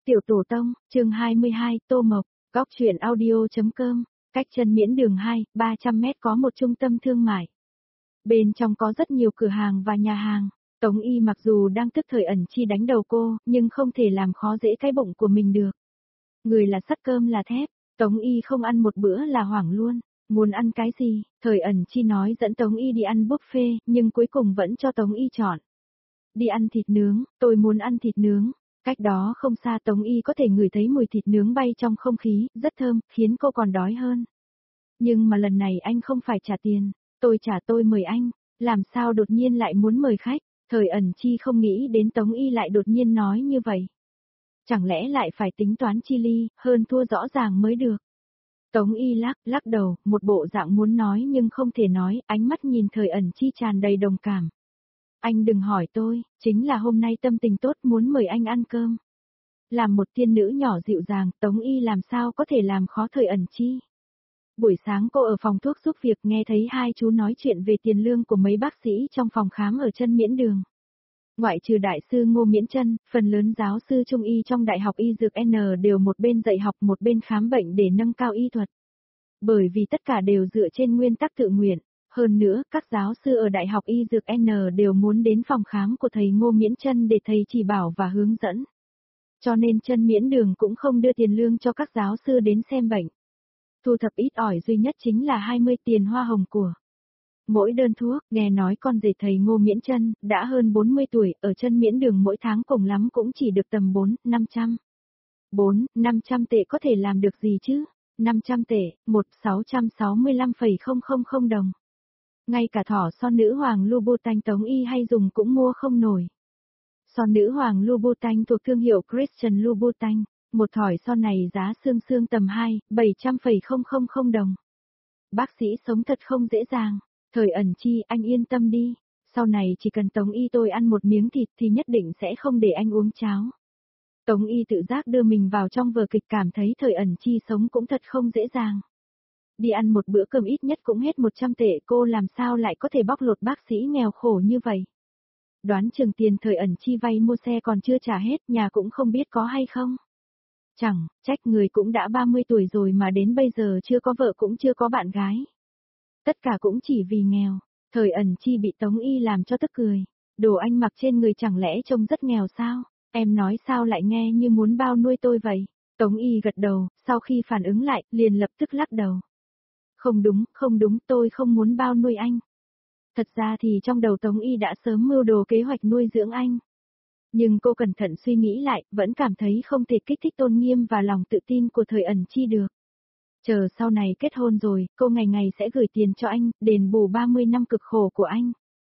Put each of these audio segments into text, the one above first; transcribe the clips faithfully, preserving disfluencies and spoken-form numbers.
Tiểu Tổ Tông, chương hai mươi hai, Tô Mộc, góc truyện audio.com, cách chân Miễn đường hai, ba trăm mét có một trung tâm thương mại. Bên trong có rất nhiều cửa hàng và nhà hàng. Tống Y mặc dù đang tức thời ẩn chi đánh đầu cô, nhưng không thể làm khó dễ cái bụng của mình được. Người là sắt cơm là thép, Tống Y không ăn một bữa là hoảng luôn. Muốn ăn cái gì? Thời ẩn chi nói dẫn Tống Y đi ăn buffet, nhưng cuối cùng vẫn cho Tống Y chọn. Đi ăn thịt nướng, tôi muốn ăn thịt nướng. Cách đó không xa Tống Y có thể ngửi thấy mùi thịt nướng bay trong không khí, rất thơm, khiến cô còn đói hơn. Nhưng mà lần này anh không phải trả tiền, tôi trả tôi mời anh, làm sao đột nhiên lại muốn mời khách, thời ẩn chi không nghĩ đến Tống Y lại đột nhiên nói như vậy. Chẳng lẽ lại phải tính toán chi ly, hơn thua rõ ràng mới được. Tống Y lắc, lắc đầu, một bộ dạng muốn nói nhưng không thể nói, ánh mắt nhìn thời ẩn chi tràn đầy đồng cảm. Anh đừng hỏi tôi, chính là hôm nay tâm tình tốt muốn mời anh ăn cơm. Làm một tiên nữ nhỏ dịu dàng, Tống Y làm sao có thể làm khó thời ẩn chi. Buổi sáng cô ở phòng thuốc giúp việc nghe thấy hai chú nói chuyện về tiền lương của mấy bác sĩ trong phòng khám ở chân Miễn đường. Ngoại trừ đại sư Ngô Miễn Chân, phần lớn giáo sư trung y trong Đại học Y Dược N đều một bên dạy học một bên khám bệnh để nâng cao y thuật. Bởi vì tất cả đều dựa trên nguyên tắc tự nguyện. Hơn nữa, các giáo sư ở Đại học Y Dược N đều muốn đến phòng khám của thầy Ngô Miễn Chân để thầy chỉ bảo và hướng dẫn. Cho nên chân Miễn đường cũng không đưa tiền lương cho các giáo sư đến xem bệnh. Thu thập ít ỏi duy nhất chính là hai mươi tiền hoa hồng của mỗi đơn thuốc. Nghe nói con rể thầy Ngô Miễn Chân đã hơn bốn mươi tuổi, ở chân Miễn đường mỗi tháng cùng lắm cũng chỉ được tầm bốn, năm trăm. bốn, năm trăm tệ có thể làm được gì chứ? năm trăm tệ, một nghìn sáu trăm sáu mươi lăm phẩy không không không đồng. Ngay cả thỏ son nữ hoàng Louboutin Tống Y hay dùng cũng mua không nổi. Son nữ hoàng Louboutin thuộc thương hiệu Christian Louboutin, một thỏi son này giá xương xương tầm hai, bảy trăm phẩy không không không đồng. Bác sĩ sống thật không dễ dàng, thời ẩn chi anh yên tâm đi, sau này chỉ cần Tống Y tôi ăn một miếng thịt thì nhất định sẽ không để anh uống cháo. Tống Y tự giác đưa mình vào trong vở kịch cảm thấy thời ẩn chi sống cũng thật không dễ dàng. Đi ăn một bữa cơm ít nhất cũng hết một trăm tệ, cô làm sao lại có thể bóc lột bác sĩ nghèo khổ như vậy. Đoán chừng tiền thời ẩn chi vay mua xe còn chưa trả hết, nhà cũng không biết có hay không. Chẳng, trách người cũng đã ba mươi tuổi rồi mà đến bây giờ chưa có vợ cũng chưa có bạn gái. Tất cả cũng chỉ vì nghèo, thời ẩn chi bị Tống Y làm cho tức cười. Đồ anh mặc trên người chẳng lẽ trông rất nghèo sao, em nói sao lại nghe như muốn bao nuôi tôi vậy. Tống Y gật đầu, sau khi phản ứng lại, liền lập tức lắc đầu. Không đúng, không đúng, tôi không muốn bao nuôi anh. Thật ra thì trong đầu Tống Y đã sớm mưu đồ kế hoạch nuôi dưỡng anh. Nhưng cô cẩn thận suy nghĩ lại, vẫn cảm thấy không thể kích thích tôn nghiêm và lòng tự tin của thời ẩn chi được. Chờ sau này kết hôn rồi, cô ngày ngày sẽ gửi tiền cho anh, đền bù ba mươi năm cực khổ của anh.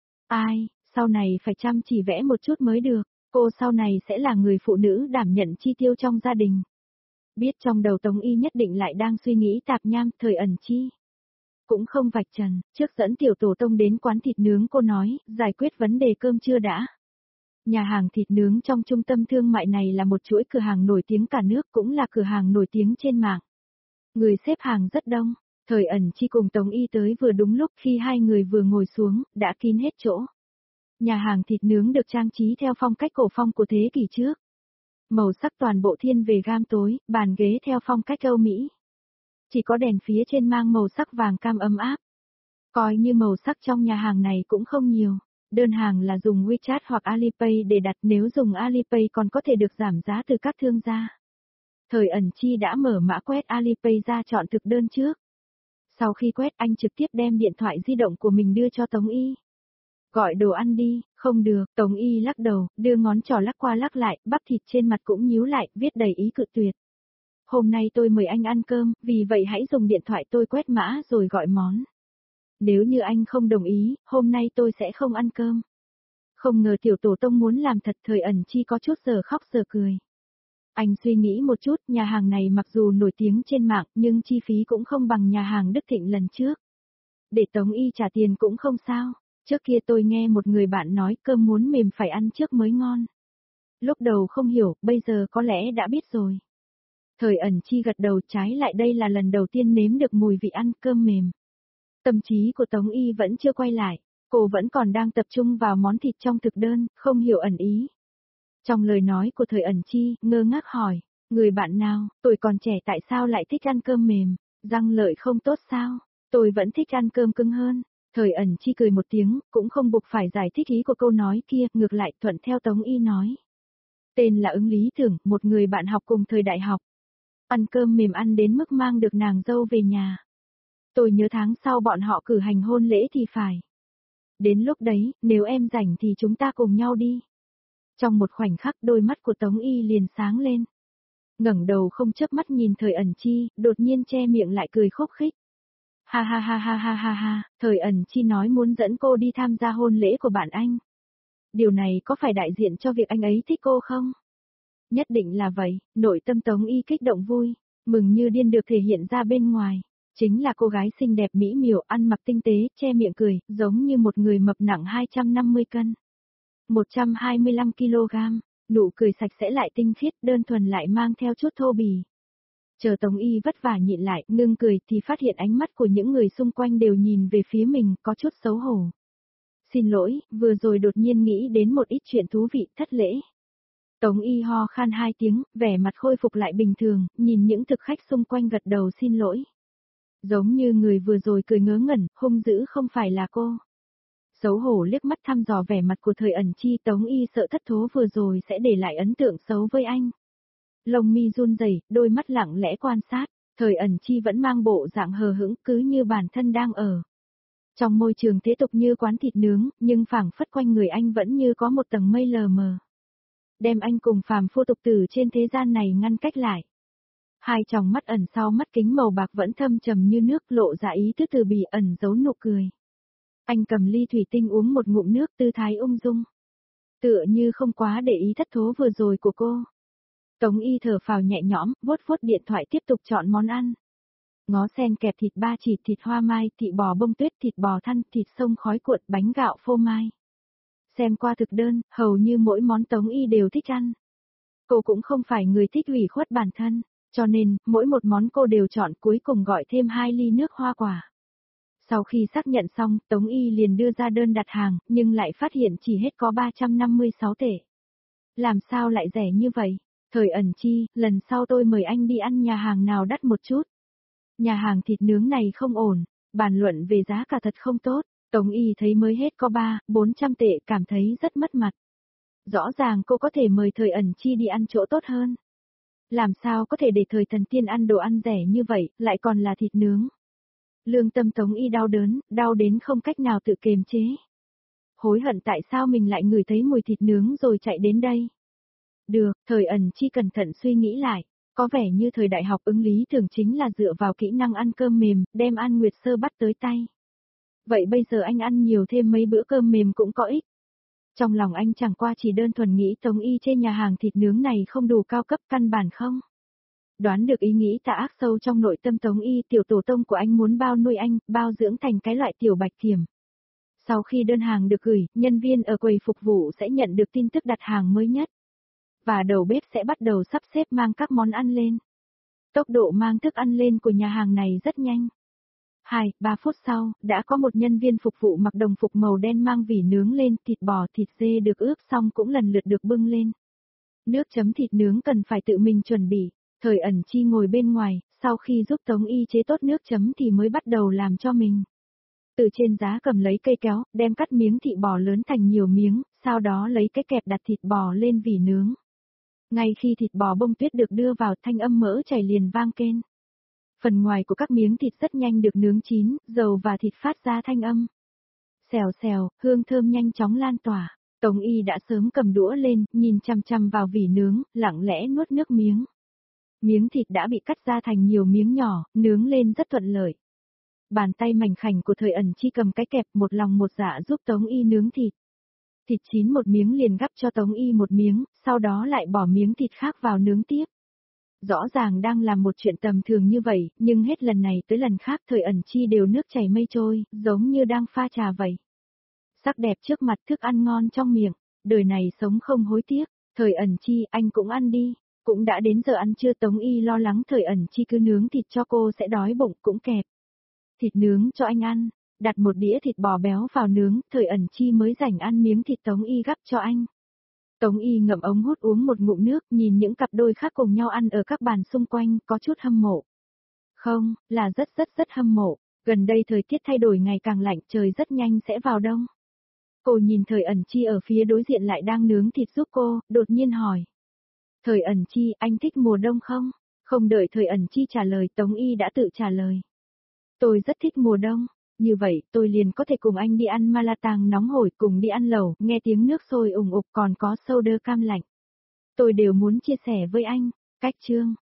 Ai, sau này phải chăm chỉ vẽ một chút mới được, cô sau này sẽ là người phụ nữ đảm nhận chi tiêu trong gia đình. Biết trong đầu Tống Y nhất định lại đang suy nghĩ tạp nham, thời ẩn chi cũng không vạch trần, trước dẫn Tiểu Tổ Tông đến quán thịt nướng cô nói, giải quyết vấn đề cơm trưa đã. Nhà hàng thịt nướng trong trung tâm thương mại này là một chuỗi cửa hàng nổi tiếng cả nước, cũng là cửa hàng nổi tiếng trên mạng. Người xếp hàng rất đông, thời ẩn chi cùng Tống Y tới vừa đúng lúc, khi hai người vừa ngồi xuống, đã kín hết chỗ. Nhà hàng thịt nướng được trang trí theo phong cách cổ phong của thế kỷ trước. Màu sắc toàn bộ thiên về gam tối, bàn ghế theo phong cách Âu Mỹ. Chỉ có đèn phía trên mang màu sắc vàng cam ấm áp. Coi như màu sắc trong nhà hàng này cũng không nhiều. Đơn hàng là dùng WeChat hoặc Alipay để đặt, nếu dùng Alipay còn có thể được giảm giá từ các thương gia. Thời ẩn chi đã mở mã quét Alipay ra chọn thực đơn trước. Sau khi quét anh trực tiếp đem điện thoại di động của mình đưa cho Tống Y. Gọi đồ ăn đi, không được, Tống Y lắc đầu, đưa ngón trỏ lắc qua lắc lại, bắp thịt trên mặt cũng nhíu lại, viết đầy ý cự tuyệt. Hôm nay tôi mời anh ăn cơm, vì vậy hãy dùng điện thoại tôi quét mã rồi gọi món. Nếu như anh không đồng ý, hôm nay tôi sẽ không ăn cơm. Không ngờ Tiểu Tổ Tông muốn làm thật, thời ẩn chi có chút giờ khóc giờ cười. Anh suy nghĩ một chút, nhà hàng này mặc dù nổi tiếng trên mạng nhưng chi phí cũng không bằng nhà hàng Đức Thịnh lần trước. Để Tống Y trả tiền cũng không sao, trước kia tôi nghe một người bạn nói cơm muốn mềm phải ăn trước mới ngon. Lúc đầu không hiểu, bây giờ có lẽ đã biết rồi. Thời ẩn chi gật đầu, trái lại đây là lần đầu tiên nếm được mùi vị ăn cơm mềm. Tâm trí của Tống Y vẫn chưa quay lại, cô vẫn còn đang tập trung vào món thịt trong thực đơn, không hiểu ẩn ý. Trong lời nói của Thời ẩn chi, ngơ ngác hỏi, người bạn nào, tuổi còn trẻ tại sao lại thích ăn cơm mềm, răng lợi không tốt sao, tôi vẫn thích ăn cơm cứng hơn. Thời ẩn chi cười một tiếng, cũng không buộc phải giải thích ý của câu nói kia, ngược lại thuận theo Tống Y nói. Tên là Ứng Lý Tưởng, một người bạn học cùng thời đại học. Ăn cơm mềm ăn đến mức mang được nàng dâu về nhà. Tôi nhớ tháng sau bọn họ cử hành hôn lễ thì phải. Đến lúc đấy, nếu em rảnh thì chúng ta cùng nhau đi. Trong một khoảnh khắc đôi mắt của Tống Y liền sáng lên. Ngẩng đầu không chớp mắt nhìn Thời ẩn chi, đột nhiên che miệng lại cười khúc khích. Ha ha ha ha ha ha ha, Thời ẩn chi nói muốn dẫn cô đi tham gia hôn lễ của bạn anh. Điều này có phải đại diện cho việc anh ấy thích cô không? Nhất định là vậy, nội tâm Tống Y kích động vui, mừng như điên được thể hiện ra bên ngoài. Chính là cô gái xinh đẹp mỹ miều ăn mặc tinh tế, che miệng cười, giống như một người mập nặng hai trăm năm mươi cân. một trăm hai mươi lăm ki lô gam, nụ cười sạch sẽ lại tinh khiết, đơn thuần lại mang theo chút thô bì. Chờ Tống Y vất vả nhịn lại, ngưng cười thì phát hiện ánh mắt của những người xung quanh đều nhìn về phía mình, có chút xấu hổ. Xin lỗi, vừa rồi đột nhiên nghĩ đến một ít chuyện thú vị, thất lễ. Tống Y ho khan hai tiếng, vẻ mặt khôi phục lại bình thường, nhìn những thực khách xung quanh gật đầu xin lỗi. Giống như người vừa rồi cười ngớ ngẩn, hung dữ không phải là cô. Xấu hổ liếc mắt thăm dò vẻ mặt của Thời ẩn chi, Tống Y sợ thất thố vừa rồi sẽ để lại ấn tượng xấu với anh. Lông mi run rẩy, đôi mắt lặng lẽ quan sát, Thời ẩn chi vẫn mang bộ dạng hờ hững cứ như bản thân đang ở. Trong môi trường thế tục như quán thịt nướng, nhưng phảng phất quanh người anh vẫn như có một tầng mây lờ mờ. Đem anh cùng phàm phu tục tử trên thế gian này ngăn cách lại. Hai tròng mắt ẩn sau mắt kính màu bạc vẫn thâm trầm như nước, lộ ra ý tứ từ bì ẩn giấu nụ cười. Anh cầm ly thủy tinh uống một ngụm nước, tư thái ung dung. Tựa như không quá để ý thất thố vừa rồi của cô. Tống Y thở phào nhẹ nhõm, vuốt vuốt điện thoại tiếp tục chọn món ăn. Ngó sen kẹp thịt ba chỉ, thịt hoa mai, thịt bò bông tuyết, thịt bò thăn, thịt sông khói cuộn, bánh gạo phô mai. Xem qua thực đơn, hầu như mỗi món Tống Y đều thích ăn. Cô cũng không phải người thích ủy khuất bản thân, cho nên, mỗi một món cô đều chọn, cuối cùng gọi thêm hai ly nước hoa quả. Sau khi xác nhận xong, Tống Y liền đưa ra đơn đặt hàng, nhưng lại phát hiện chỉ hết có ba trăm năm mươi sáu tệ. Làm sao lại rẻ như vậy? Thời ẩn chi, lần sau tôi mời anh đi ăn nhà hàng nào đắt một chút. Nhà hàng thịt nướng này không ổn, bàn luận về giá cả thật không tốt, Tống Y thấy mới hết có ba, bốn trăm tệ, cảm thấy rất mất mặt. Rõ ràng cô có thể mời Thời ẩn chi đi ăn chỗ tốt hơn. Làm sao có thể để Thời thần tiên ăn đồ ăn rẻ như vậy, lại còn là thịt nướng. Lương tâm Tống Y đau đớn, đau đến không cách nào tự kiềm chế. Hối hận tại sao mình lại ngửi thấy mùi thịt nướng rồi chạy đến đây. Được, Thời ẩn chi cẩn thận suy nghĩ lại, có vẻ như thời đại học Ứng Lý Tưởng chính là dựa vào kỹ năng ăn cơm mềm, đem An Nguyệt Sơ bắt tới tay. Vậy bây giờ anh ăn nhiều thêm mấy bữa cơm mềm cũng có ích. Trong lòng anh chẳng qua chỉ đơn thuần nghĩ Tống Y trên nhà hàng thịt nướng này không đủ cao cấp, căn bản không. Đoán được ý nghĩ tà ác sâu trong nội tâm Tống Y, tiểu tổ tông của anh muốn bao nuôi anh, bao dưỡng thành cái loại tiểu bạch kiểm. Sau khi đơn hàng được gửi, nhân viên ở quầy phục vụ sẽ nhận được tin tức đặt hàng mới nhất. Và đầu bếp sẽ bắt đầu sắp xếp mang các món ăn lên. Tốc độ mang thức ăn lên của nhà hàng này rất nhanh. hai, ba phút sau, đã có một nhân viên phục vụ mặc đồng phục màu đen mang vỉ nướng lên, thịt bò, thịt dê được ướp xong cũng lần lượt được bưng lên. Nước chấm thịt nướng cần phải tự mình chuẩn bị. Thời ẩn chi ngồi bên ngoài, sau khi giúp Tống Y chế tốt nước chấm thì mới bắt đầu làm cho mình. Từ trên giá cầm lấy cây kéo, đem cắt miếng thịt bò lớn thành nhiều miếng, sau đó lấy cái kẹp đặt thịt bò lên vỉ nướng. Ngay khi thịt bò bông tuyết được đưa vào, thanh âm mỡ chảy liền vang kên. Phần ngoài của các miếng thịt rất nhanh được nướng chín, dầu và thịt phát ra thanh âm. Xèo xèo, hương thơm nhanh chóng lan tỏa. Tống Y đã sớm cầm đũa lên, nhìn chằm chằm vào vỉ nướng, lặng lẽ nuốt nước miếng. Miếng thịt đã bị cắt ra thành nhiều miếng nhỏ, nướng lên rất thuận lợi. Bàn tay mảnh khảnh của Thời ẩn chi cầm cái kẹp, một lòng một dạ giúp Tống Y nướng thịt. Thịt chín một miếng liền gắp cho Tống Y một miếng, sau đó lại bỏ miếng thịt khác vào nướng tiếp. Rõ ràng đang làm một chuyện tầm thường như vậy, nhưng hết lần này tới lần khác Thời ẩn chi đều nước chảy mây trôi, giống như đang pha trà vậy. Sắc đẹp trước mặt, thức ăn ngon trong miệng, đời này sống không hối tiếc. Thời ẩn chi, anh cũng ăn đi. Cũng đã đến giờ ăn trưa, Tống Y lo lắng Thời ẩn chi cứ nướng thịt cho cô sẽ đói bụng, cũng kẹp. Thịt nướng cho anh ăn, đặt một đĩa thịt bò béo vào nướng, Thời ẩn chi mới rảnh ăn miếng thịt Tống Y gắp cho anh. Tống Y ngậm ống hút uống một ngụm nước, nhìn những cặp đôi khác cùng nhau ăn ở các bàn xung quanh, có chút hâm mộ. Không, là rất rất rất hâm mộ, gần đây thời tiết thay đổi ngày càng lạnh, trời rất nhanh sẽ vào đông. Cô nhìn Thời Ẩn Chi ở phía đối diện lại đang nướng thịt giúp cô, đột nhiên hỏi. Thời Ẩn Chi, anh thích mùa đông không? Không đợi Thời Ẩn Chi trả lời, Tống Y đã tự trả lời. Tôi rất thích mùa đông, như vậy tôi liền có thể cùng anh đi ăn ma la tàng nóng hổi, cùng đi ăn lẩu, nghe tiếng nước sôi ủng ục còn có soda cam lạnh. Tôi đều muốn chia sẻ với anh. Cách chương